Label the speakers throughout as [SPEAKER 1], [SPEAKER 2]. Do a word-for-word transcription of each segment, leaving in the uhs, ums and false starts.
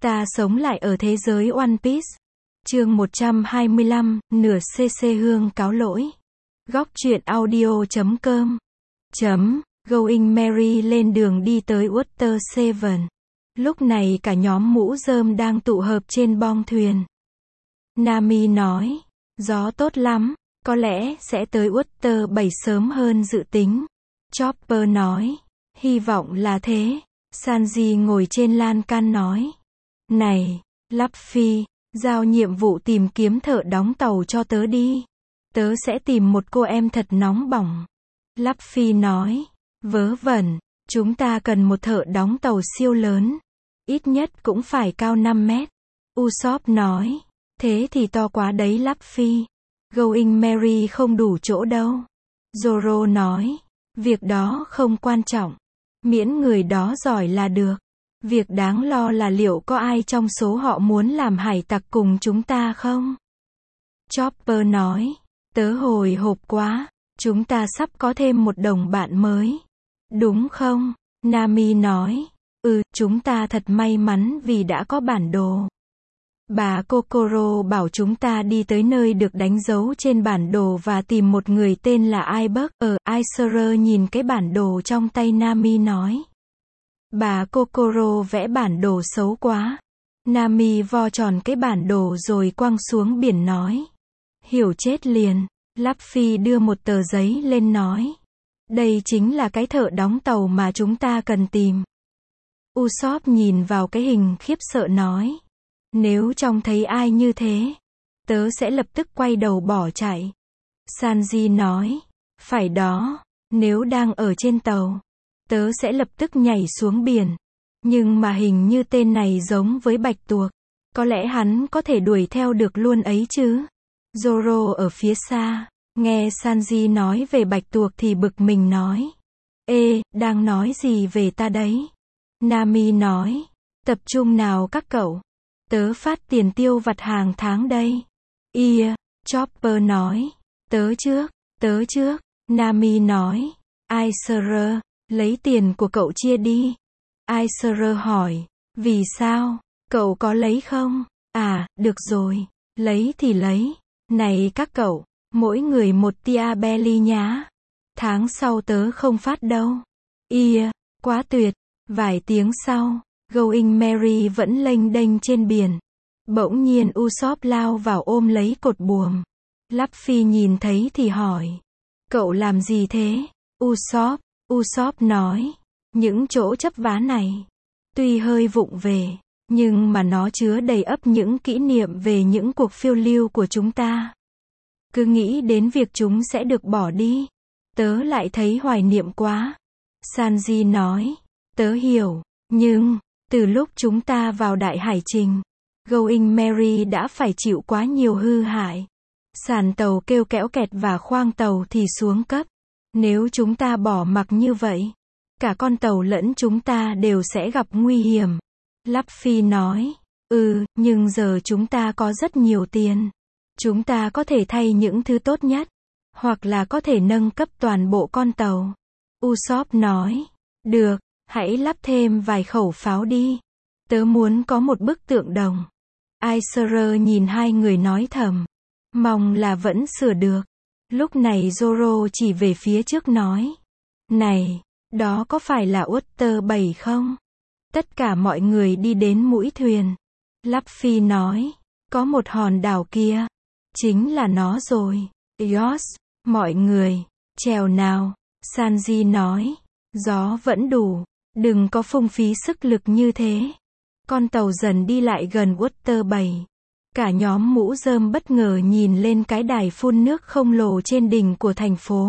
[SPEAKER 1] Ta sống lại ở thế giới One Piece. Chương một trăm hai mươi lăm, nửa cc hương cáo lỗi. Góc truyện audio chấm com. Chấm, Going Merry lên đường đi tới Water Seven. Lúc này cả nhóm mũ rơm đang tụ hợp trên bong thuyền. Nami nói, gió tốt lắm, có lẽ sẽ tới Water bảy sớm hơn dự tính. Chopper nói, hy vọng là thế. Sanji ngồi trên lan can nói, này, Luffy, giao nhiệm vụ tìm kiếm thợ đóng tàu cho tớ đi. Tớ sẽ tìm một cô em thật nóng bỏng. Luffy nói, vớ vẩn, chúng ta cần một thợ đóng tàu siêu lớn. Ít nhất cũng phải cao năm mét. Usopp nói, thế thì to quá đấy Luffy. Going Merry không đủ chỗ đâu. Zoro nói, việc đó không quan trọng. Miễn người đó giỏi là được. Việc đáng lo là liệu có ai trong số họ muốn làm hải tặc cùng chúng ta không? Chopper nói, tớ hồi hộp quá, chúng ta sắp có thêm một đồng bạn mới. Đúng không? Nami nói, ừ, chúng ta thật may mắn vì đã có bản đồ. Bà Kokoro bảo chúng ta đi tới nơi được đánh dấu trên bản đồ và tìm một người tên là Iceberg. Ở Iceberg nhìn cái bản đồ trong tay Nami nói. Bà Kokoro vẽ bản đồ xấu quá. Nami vo tròn cái bản đồ rồi quăng xuống biển nói. Hiểu chết liền. Luffy đưa một tờ giấy lên nói. Đây chính là cái thợ đóng tàu mà chúng ta cần tìm. Usopp nhìn vào cái hình khiếp sợ nói. Nếu trông thấy ai như thế, tớ sẽ lập tức quay đầu bỏ chạy. Sanji nói, phải đó, nếu đang ở trên tàu, tớ sẽ lập tức nhảy xuống biển. Nhưng mà hình như tên này giống với bạch tuộc, có lẽ hắn có thể đuổi theo được luôn ấy chứ. Zoro ở phía xa, nghe Sanji nói về bạch tuộc thì bực mình nói. Ê, đang nói gì về ta đấy? Nami nói, tập trung nào các cậu. Tớ phát tiền tiêu vặt hàng tháng đây. Ia, Chopper nói. Tớ trước, tớ trước. Nami nói. Iceberg, lấy tiền của cậu chia đi. Iceberg hỏi. Vì sao? Cậu có lấy không? À, được rồi. Lấy thì lấy. Này các cậu, mỗi người một tia belly nhá. Tháng sau tớ không phát đâu. Ia, quá tuyệt. Vài tiếng sau. Going Merry vẫn lênh đênh trên biển. Bỗng nhiên Usopp lao vào ôm lấy cột buồm. Luffy nhìn thấy thì hỏi. Cậu làm gì thế? Usopp, Usopp nói. Những chỗ chấp vá này, tuy hơi vụng về, nhưng mà nó chứa đầy ắp những kỷ niệm về những cuộc phiêu lưu của chúng ta. Cứ nghĩ đến việc chúng sẽ được bỏ đi, tớ lại thấy hoài niệm quá. Sanji nói. Tớ hiểu, nhưng từ lúc chúng ta vào đại hải trình, Going Merry đã phải chịu quá nhiều hư hại. Sàn tàu kêu kẽo kẹt và khoang tàu thì xuống cấp. Nếu chúng ta bỏ mặc như vậy, cả con tàu lẫn chúng ta đều sẽ gặp nguy hiểm. Luffy nói, ừ, nhưng giờ chúng ta có rất nhiều tiền. Chúng ta có thể thay những thứ tốt nhất, hoặc là có thể nâng cấp toàn bộ con tàu. Usopp nói, được. Hãy lắp thêm vài khẩu pháo đi. Tớ muốn có một bức tượng đồng. Iceberg nhìn hai người nói thầm. Mong là vẫn sửa được. Lúc này Zoro chỉ về phía trước nói. Này, đó có phải là Water bảy không? Tất cả mọi người đi đến mũi thuyền. Luffy nói. Có một hòn đảo kia. Chính là nó rồi. Yos, mọi người, chèo nào. Sanji nói. Gió vẫn đủ. Đừng có phung phí sức lực như thế. Con tàu dần đi lại gần Water bảy. Cả nhóm mũ rơm bất ngờ nhìn lên cái đài phun nước khổng lồ trên đỉnh của thành phố.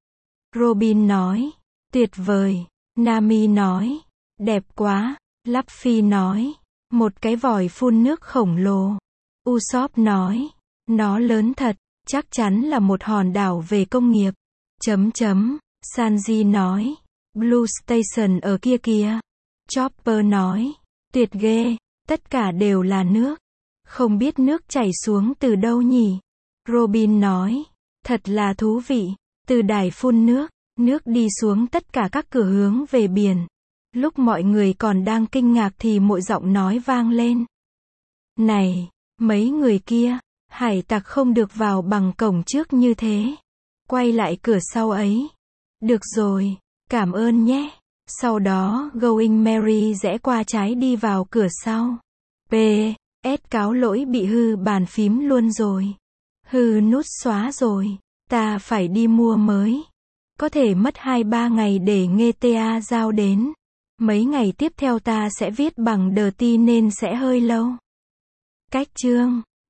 [SPEAKER 1] Robin nói, tuyệt vời. Nami nói, đẹp quá. Luffy nói, một cái vòi phun nước khổng lồ. Usopp nói, nó lớn thật, chắc chắn là một hòn đảo về công nghiệp. Chấm chấm, Sanji nói. Blue Station ở kia kìa. Chopper nói. Tuyệt ghê. Tất cả đều là nước. Không biết nước chảy xuống từ đâu nhỉ? Robin nói. Thật là thú vị. Từ đài phun nước, nước đi xuống tất cả các cửa hướng về biển. Lúc mọi người còn đang kinh ngạc thì một giọng nói vang lên. Này, mấy người kia, hải tặc không được vào bằng cổng trước như thế. Quay lại cửa sau ấy. Được rồi, cảm ơn nhé. Sau đó, Going Merry rẽ qua trái đi vào cửa sau. pê ét cáo lỗi bị hư bàn phím luôn rồi. Hư nút xóa rồi. Ta phải đi mua mới. Có thể mất hai ba ngày để nghe tê a giao đến. Mấy ngày tiếp theo ta sẽ viết bằng đờ ti nên sẽ hơi lâu. Cách chương